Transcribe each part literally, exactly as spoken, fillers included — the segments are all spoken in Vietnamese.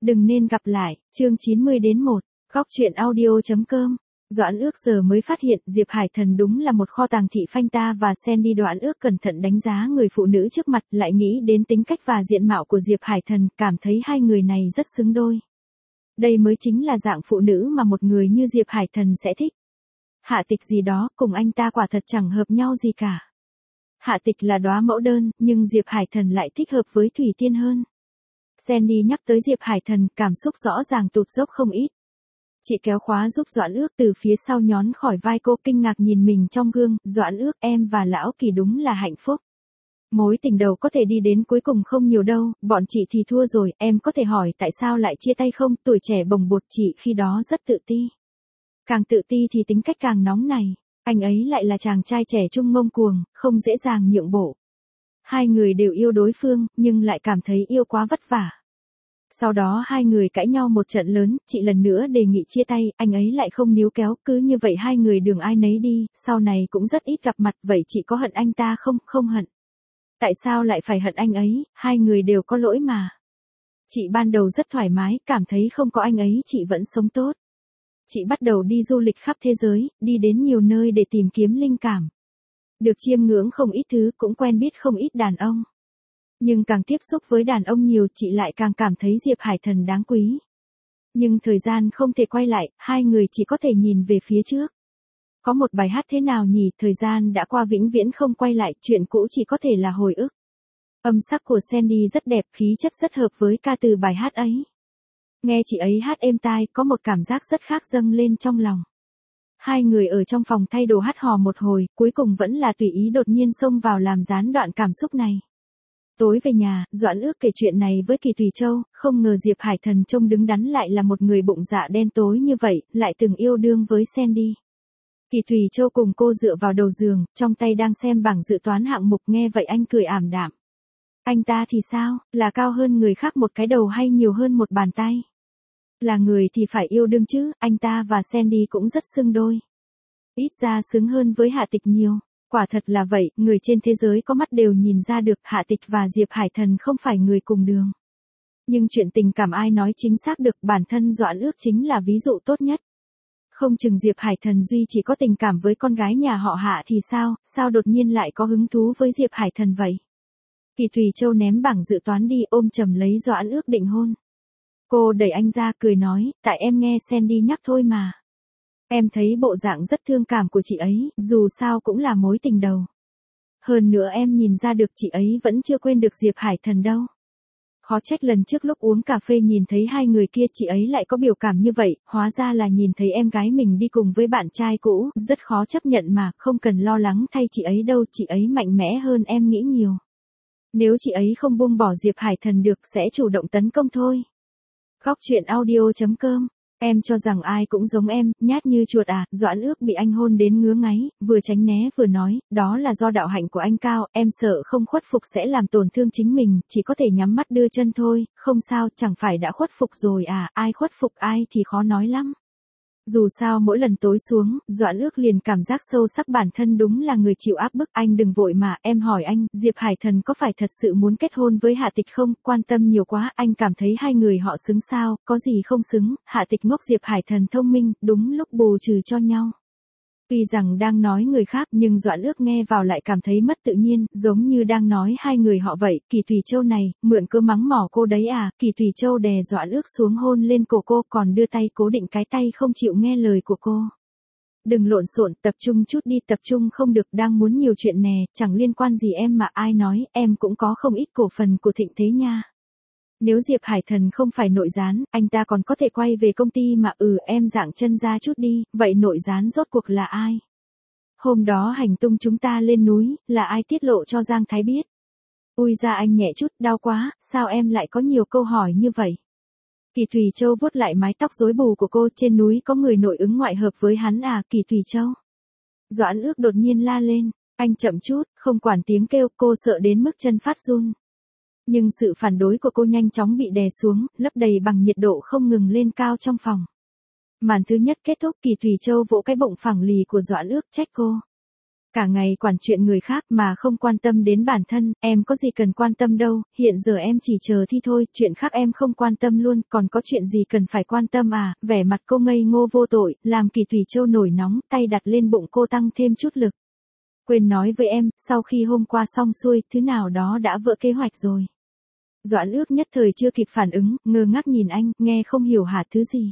Đừng nên gặp lại, chương chín mươi đến một, góc truyện audio.com. Doãn Ước giờ mới phát hiện Diệp Hải Thần đúng là một kho tàng thị phanh ta và Sandy. Doãn Ước cẩn thận đánh giá người phụ nữ trước mặt, lại nghĩ đến tính cách và diện mạo của Diệp Hải Thần, cảm thấy hai người này rất xứng đôi. Đây mới chính là dạng phụ nữ mà một người như Diệp Hải Thần sẽ thích. Hạ Tịch gì đó, cùng anh ta quả thật chẳng hợp nhau gì cả. Hạ Tịch là đóa mẫu đơn, nhưng Diệp Hải Thần lại thích hợp với Thủy Tiên hơn. Sandy nhắc tới Diệp Hải Thần, cảm xúc rõ ràng tụt dốc không ít. Chị kéo khóa giúp Doãn Ước từ phía sau nhón khỏi vai cô, kinh ngạc nhìn mình trong gương. Doãn Ước, em và Lão Kỳ đúng là hạnh phúc. Mối tình đầu có thể đi đến cuối cùng không nhiều đâu, bọn chị thì thua rồi. Em có thể hỏi tại sao lại chia tay không? Tuổi trẻ bồng bột, chị khi đó rất tự ti. Càng tự ti thì tính cách càng nóng này. Anh ấy lại là chàng trai trẻ trung ngông cuồng, không dễ dàng nhượng bộ. Hai người đều yêu đối phương, nhưng lại cảm thấy yêu quá vất vả. Sau đó hai người cãi nhau một trận lớn, chị lần nữa đề nghị chia tay, anh ấy lại không níu kéo, cứ như vậy hai người đường ai nấy đi, sau này cũng rất ít gặp mặt. Vậy chị có hận anh ta không? Không hận. Tại sao lại phải hận anh ấy? Hai người đều có lỗi mà. Chị ban đầu rất thoải mái, cảm thấy không có anh ấy chị vẫn sống tốt. Chị bắt đầu đi du lịch khắp thế giới, đi đến nhiều nơi để tìm kiếm linh cảm. Được chiêm ngưỡng không ít thứ, cũng quen biết không ít đàn ông. Nhưng càng tiếp xúc với đàn ông nhiều, chị lại càng cảm thấy Diệp Hải Thần đáng quý. Nhưng thời gian không thể quay lại, hai người chỉ có thể nhìn về phía trước. Có một bài hát thế nào nhỉ, thời gian đã qua vĩnh viễn không quay lại, chuyện cũ chỉ có thể là hồi ức. Âm sắc của Sandy rất đẹp, khí chất rất hợp với ca từ bài hát ấy. Nghe chị ấy hát êm tai, có một cảm giác rất khác dâng lên trong lòng. Hai người ở trong phòng thay đồ hát hò một hồi, cuối cùng vẫn là tùy ý đột nhiên xông vào làm gián đoạn cảm xúc này. Tối về nhà, Doãn Ước kể chuyện này với Kỳ Thùy Châu, không ngờ Diệp Hải Thần trông đứng đắn lại là một người bụng dạ đen tối như vậy, lại từng yêu đương với Sandy. Kỳ Thùy Châu cùng cô dựa vào đầu giường, trong tay đang xem bảng dự toán hạng mục, nghe vậy anh cười ảm đạm. Anh ta thì sao, là cao hơn người khác một cái đầu hay nhiều hơn một bàn tay? Là người thì phải yêu đương chứ, anh ta và Sandy cũng rất xứng đôi. Ít ra xứng hơn với Hạ Tịch nhiều. Quả thật là vậy, người trên thế giới có mắt đều nhìn ra được Hạ Tịch và Diệp Hải Thần không phải người cùng đường. Nhưng chuyện tình cảm ai nói chính xác được, bản thân Doãn Ước chính là ví dụ tốt nhất. Không chừng Diệp Hải Thần duy chỉ có tình cảm với con gái nhà họ Hạ thì sao, sao đột nhiên lại có hứng thú với Diệp Hải Thần vậy? Kỳ Thùy Châu ném bảng dự toán đi, ôm chầm lấy Doãn Ước định hôn. Cô đẩy anh ra, cười nói, tại em nghe Sandy nhắc thôi mà. Em thấy bộ dạng rất thương cảm của chị ấy, dù sao cũng là mối tình đầu. Hơn nữa em nhìn ra được chị ấy vẫn chưa quên được Diệp Hải Thần đâu. Khó trách lần trước lúc uống cà phê nhìn thấy hai người kia chị ấy lại có biểu cảm như vậy, hóa ra là nhìn thấy em gái mình đi cùng với bạn trai cũ, rất khó chấp nhận mà, không cần lo lắng thay chị ấy đâu, chị ấy mạnh mẽ hơn em nghĩ nhiều. Nếu chị ấy không buông bỏ Diệp Hải Thần được sẽ chủ động tấn công thôi. Góc truyện audio.com. Em cho rằng ai cũng giống em, nhát như chuột à? Doãn Ước bị anh hôn đến ngứa ngáy, vừa tránh né vừa nói, đó là do đạo hạnh của anh cao, em sợ không khuất phục sẽ làm tổn thương chính mình, chỉ có thể nhắm mắt đưa chân thôi, không sao, chẳng phải đã khuất phục rồi à, ai khuất phục ai thì khó nói lắm. Dù sao mỗi lần tối xuống, Doãn Ước liền cảm giác sâu sắc bản thân đúng là người chịu áp bức. Anh đừng vội mà, em hỏi anh, Diệp Hải Thần có phải thật sự muốn kết hôn với Hạ Tịch không? Quan tâm nhiều quá, anh cảm thấy hai người họ xứng sao, có gì không xứng? Hạ Tịch ngốc, Diệp Hải Thần thông minh, đúng lúc bù trừ cho nhau. Tuy rằng đang nói người khác, nhưng Doãn Ước nghe vào lại cảm thấy mất tự nhiên, giống như đang nói hai người họ vậy. Kỳ Thùy Châu này, mượn cớ mắng mỏ cô đấy à? Kỳ Thùy Châu đè Doãn Ước xuống, hôn lên cổ cô, còn đưa tay cố định cái tay không chịu nghe lời của cô. Đừng lộn xộn, tập trung chút đi, tập trung không được, đang muốn nhiều chuyện nè, chẳng liên quan gì em mà, ai nói, em cũng có không ít cổ phần của Thịnh Thế nha. Nếu Diệp Hải Thần không phải nội gián, anh ta còn có thể quay về công ty mà. Ừ, em dạng chân ra chút đi, vậy nội gián rốt cuộc là ai? Hôm đó hành tung chúng ta lên núi, là ai tiết lộ cho Giang Thái biết? Ui ra anh nhẹ chút, đau quá, sao em lại có nhiều câu hỏi như vậy? Kỳ Thùy Châu vuốt lại mái tóc rối bù của cô, trên núi có người nội ứng ngoại hợp với hắn à? Kỳ Thùy Châu. Doãn Ước đột nhiên la lên, anh chậm chút, không quản tiếng kêu, cô sợ đến mức chân phát run. Nhưng sự phản đối của cô nhanh chóng bị đè xuống, lấp đầy bằng nhiệt độ không ngừng lên cao trong phòng. Màn thứ nhất kết thúc, Kỳ Thùy Châu vỗ cái bụng phẳng lì của Doãn Ước, trách cô. Cả ngày quản chuyện người khác mà không quan tâm đến bản thân, em có gì cần quan tâm đâu, hiện giờ em chỉ chờ thi thôi, chuyện khác em không quan tâm luôn, còn có chuyện gì cần phải quan tâm à, vẻ mặt cô ngây ngô vô tội, làm Kỳ Thủy Châu nổi nóng, tay đặt lên bụng cô tăng thêm chút lực. Quên nói với em, sau khi hôm qua xong xuôi, thứ nào đó đã vỡ kế hoạch rồi. Doãn Ước nhất thời chưa kịp phản ứng, ngơ ngác nhìn anh, nghe không hiểu hả thứ gì.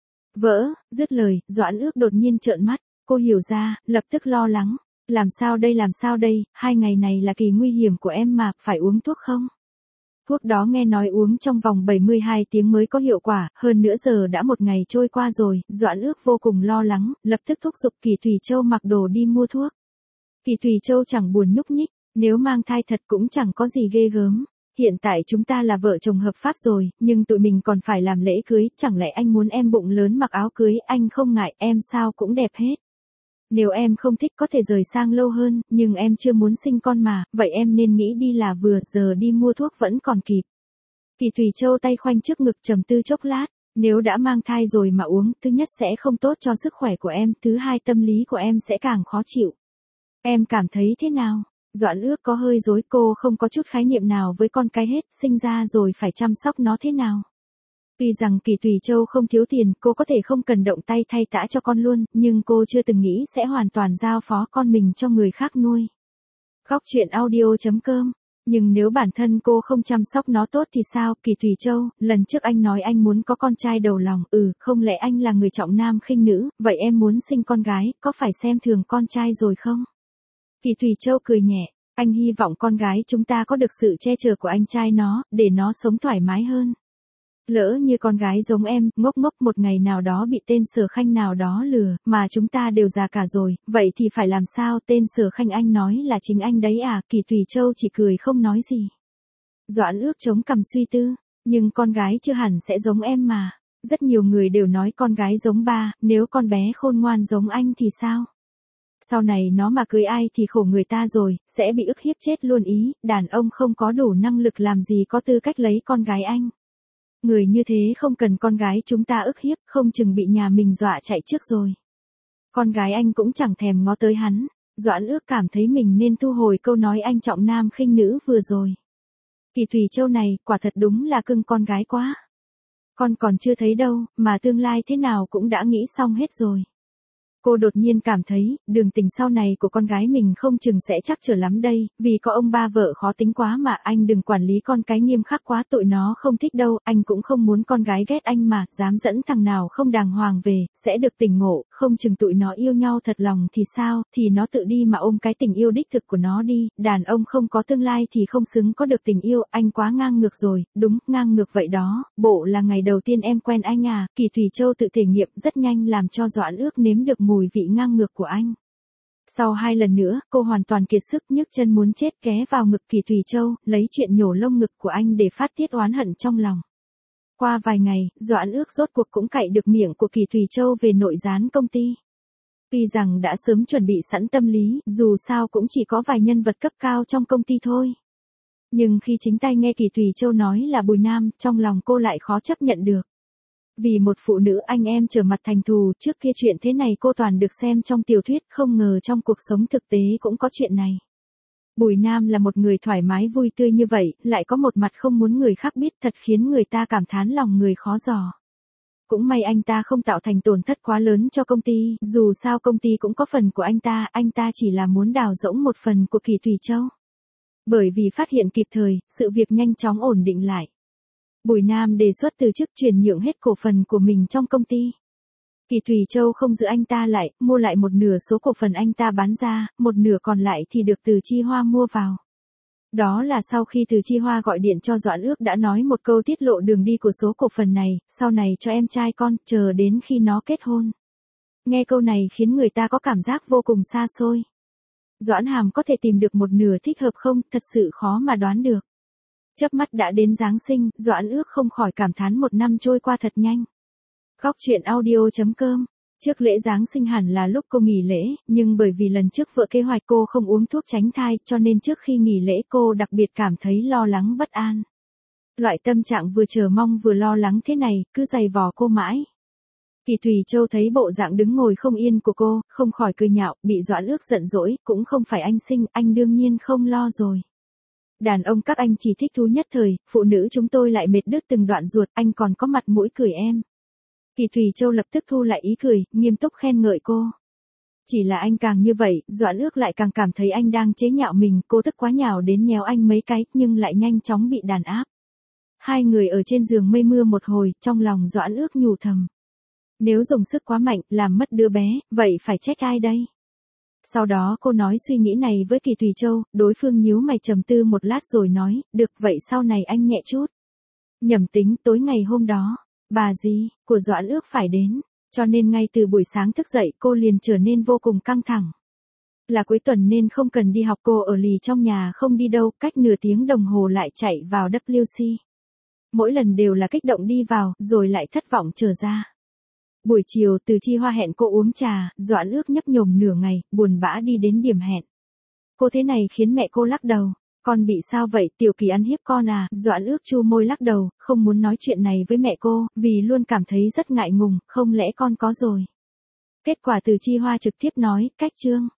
Vỡ, dứt lời, Doãn Ước đột nhiên trợn mắt, cô hiểu ra, lập tức lo lắng. Làm sao đây làm sao đây, hai ngày này là kỳ nguy hiểm của em mà, phải uống thuốc không? Thuốc đó nghe nói uống trong vòng bảy mươi hai tiếng mới có hiệu quả, hơn nữa giờ đã một ngày trôi qua rồi, Doãn Ước vô cùng lo lắng, lập tức thúc giục Kỳ Thủy Châu mặc đồ đi mua thuốc. Kỳ Thủy Châu chẳng buồn nhúc nhích, nếu mang thai thật cũng chẳng có gì ghê gớm. Hiện tại chúng ta là vợ chồng hợp pháp rồi, nhưng tụi mình còn phải làm lễ cưới, chẳng lẽ anh muốn em bụng lớn mặc áo cưới, anh không ngại, em sao cũng đẹp hết. Nếu em không thích có thể rời sang lâu hơn, nhưng em chưa muốn sinh con mà, vậy em nên nghĩ đi là vừa, giờ đi mua thuốc vẫn còn kịp. Kỳ Thủy Châu tay khoanh trước ngực trầm tư chốc lát, nếu đã mang thai rồi mà uống, thứ nhất sẽ không tốt cho sức khỏe của em, thứ hai tâm lý của em sẽ càng khó chịu. Em cảm thấy thế nào? Doãn Ước có hơi rối, cô không có chút khái niệm nào với con cái hết, sinh ra rồi phải chăm sóc nó thế nào. Tuy rằng Kỳ Thủy Châu không thiếu tiền, cô có thể không cần động tay thay tã cho con luôn, nhưng cô chưa từng nghĩ sẽ hoàn toàn giao phó con mình cho người khác nuôi. Góc truyện audio chấm com. Nhưng nếu bản thân cô không chăm sóc nó tốt thì sao, Kỳ Thủy Châu, lần trước anh nói anh muốn có con trai đầu lòng, ừ, không lẽ anh là người trọng nam khinh nữ, vậy em muốn sinh con gái, có phải xem thường con trai rồi không? Kỳ Thủy Châu cười nhẹ, anh hy vọng con gái chúng ta có được sự che chở của anh trai nó, để nó sống thoải mái hơn. Lỡ như con gái giống em, ngốc ngốc một ngày nào đó bị tên Sở Khanh nào đó lừa, mà chúng ta đều già cả rồi, vậy thì phải làm sao, tên Sở Khanh anh nói là chính anh đấy à, Kỳ Thủy Châu chỉ cười không nói gì. Doãn Ước chống cằm suy tư, nhưng con gái chưa hẳn sẽ giống em mà, rất nhiều người đều nói con gái giống ba, nếu con bé khôn ngoan giống anh thì sao? Sau này nó mà cưới ai thì khổ người ta rồi, sẽ bị ức hiếp chết luôn ý, đàn ông không có đủ năng lực làm gì có tư cách lấy con gái anh. Người như thế không cần con gái chúng ta ức hiếp, không chừng bị nhà mình dọa chạy trước rồi. Con gái anh cũng chẳng thèm ngó tới hắn, Doãn Ước cảm thấy mình nên thu hồi câu nói anh trọng nam khinh nữ vừa rồi. Kỳ Thủy Châu này, quả thật đúng là cưng con gái quá. Con còn chưa thấy đâu, mà tương lai thế nào cũng đã nghĩ xong hết rồi. Cô đột nhiên cảm thấy, đường tình sau này của con gái mình không chừng sẽ trắc trở lắm đây, vì có ông ba vợ khó tính quá mà anh đừng quản lý con cái nghiêm khắc quá, tụi nó không thích đâu, anh cũng không muốn con gái ghét anh mà, dám dẫn thằng nào không đàng hoàng về, sẽ được tỉnh ngộ, không chừng tụi nó yêu nhau thật lòng thì sao, thì nó tự đi mà ôm cái tình yêu đích thực của nó đi, đàn ông không có tương lai thì không xứng có được tình yêu, anh quá ngang ngược rồi, đúng, ngang ngược vậy đó, bộ là ngày đầu tiên em quen anh à, Kỳ Thủy Châu tự thể nghiệm rất nhanh làm cho Doãn Ước nếm được mùi vị ngang ngược của anh. Sau hai lần nữa, cô hoàn toàn kiệt sức nhức chân muốn chết ghé vào ngực Kỳ Thủy Châu, lấy chuyện nhổ lông ngực của anh để phát tiết oán hận trong lòng. Qua vài ngày, Doãn Ước rốt cuộc cũng cạy được miệng của Kỳ Thủy Châu về nội gián công ty. Tuy rằng đã sớm chuẩn bị sẵn tâm lý, dù sao cũng chỉ có vài nhân vật cấp cao trong công ty thôi. Nhưng khi chính tay nghe Kỳ Thủy Châu nói là Bùi Nam, trong lòng cô lại khó chấp nhận được. Vì một phụ nữ anh em trở mặt thành thù, trước kia chuyện thế này cô toàn được xem trong tiểu thuyết, không ngờ trong cuộc sống thực tế cũng có chuyện này. Bùi Nam là một người thoải mái vui tươi như vậy, lại có một mặt không muốn người khác biết, thật khiến người ta cảm thán lòng người khó dò. Cũng may anh ta không tạo thành tổn thất quá lớn cho công ty, dù sao công ty cũng có phần của anh ta, anh ta chỉ là muốn đào rỗng một phần của Kỳ Thủy Châu. Bởi vì phát hiện kịp thời, sự việc nhanh chóng ổn định lại. Bùi Nam đề xuất từ chức chuyển nhượng hết cổ phần của mình trong công ty. Kỳ Thủy Châu không giữ anh ta lại, mua lại một nửa số cổ phần anh ta bán ra, một nửa còn lại thì được Từ Chi Hoa mua vào. Đó là sau khi Từ Chi Hoa gọi điện cho Doãn Ước đã nói một câu tiết lộ đường đi của số cổ phần này, sau này cho em trai con, chờ đến khi nó kết hôn. Nghe câu này khiến người ta có cảm giác vô cùng xa xôi. Doãn Hàm có thể tìm được một nửa thích hợp không, thật sự khó mà đoán được. Chớp mắt đã đến Giáng sinh, Doãn Ước không khỏi cảm thán một năm trôi qua thật nhanh. Góc truyện audio chấm com. Trước lễ Giáng sinh hẳn là lúc cô nghỉ lễ, nhưng bởi vì lần trước vợ kế hoạch cô không uống thuốc tránh thai, cho nên trước khi nghỉ lễ cô đặc biệt cảm thấy lo lắng bất an. Loại tâm trạng vừa chờ mong vừa lo lắng thế này, cứ dày vò cô mãi. Kỳ Thùy Châu thấy bộ dạng đứng ngồi không yên của cô, không khỏi cười nhạo, bị Doãn Ước giận dỗi, cũng không phải anh sinh, anh đương nhiên không lo rồi. Đàn ông các anh chỉ thích thú nhất thời, phụ nữ chúng tôi lại mệt đứt từng đoạn ruột, anh còn có mặt mũi cười em. Kỳ Thùy Châu lập tức thu lại ý cười, nghiêm túc khen ngợi cô. Chỉ là anh càng như vậy, Doãn Ước lại càng cảm thấy anh đang chế nhạo mình, cô tức quá nhào đến nhéo anh mấy cái, nhưng lại nhanh chóng bị đàn áp. Hai người ở trên giường mây mưa một hồi, trong lòng Doãn Ước nhủ thầm. Nếu dùng sức quá mạnh, làm mất đứa bé, vậy phải trách ai đây? Sau đó cô nói suy nghĩ này với Kỳ Thùy Châu, đối phương nhíu mày trầm tư một lát rồi nói, được vậy sau này anh nhẹ chút. Nhẩm tính tối ngày hôm đó, bà dì của Doãn Ước phải đến, cho nên ngay từ buổi sáng thức dậy cô liền trở nên vô cùng căng thẳng. Là cuối tuần nên không cần đi học, cô ở lì trong nhà không đi đâu, cách nửa tiếng đồng hồ lại chạy vào W C. Mỗi lần đều là kích động đi vào, rồi lại thất vọng trở ra. Buổi chiều Từ Chi Hoa hẹn cô uống trà, Doãn Ước nhấp nhổm nửa ngày, buồn bã đi đến điểm hẹn. Cô thế này khiến mẹ cô lắc đầu. Con bị sao vậy, Tiểu Kỳ ăn hiếp con à? Doãn Ước chu môi lắc đầu, không muốn nói chuyện này với mẹ cô, vì luôn cảm thấy rất ngại ngùng, không lẽ con có rồi. Kết quả Từ Chi Hoa trực tiếp nói, cách chương.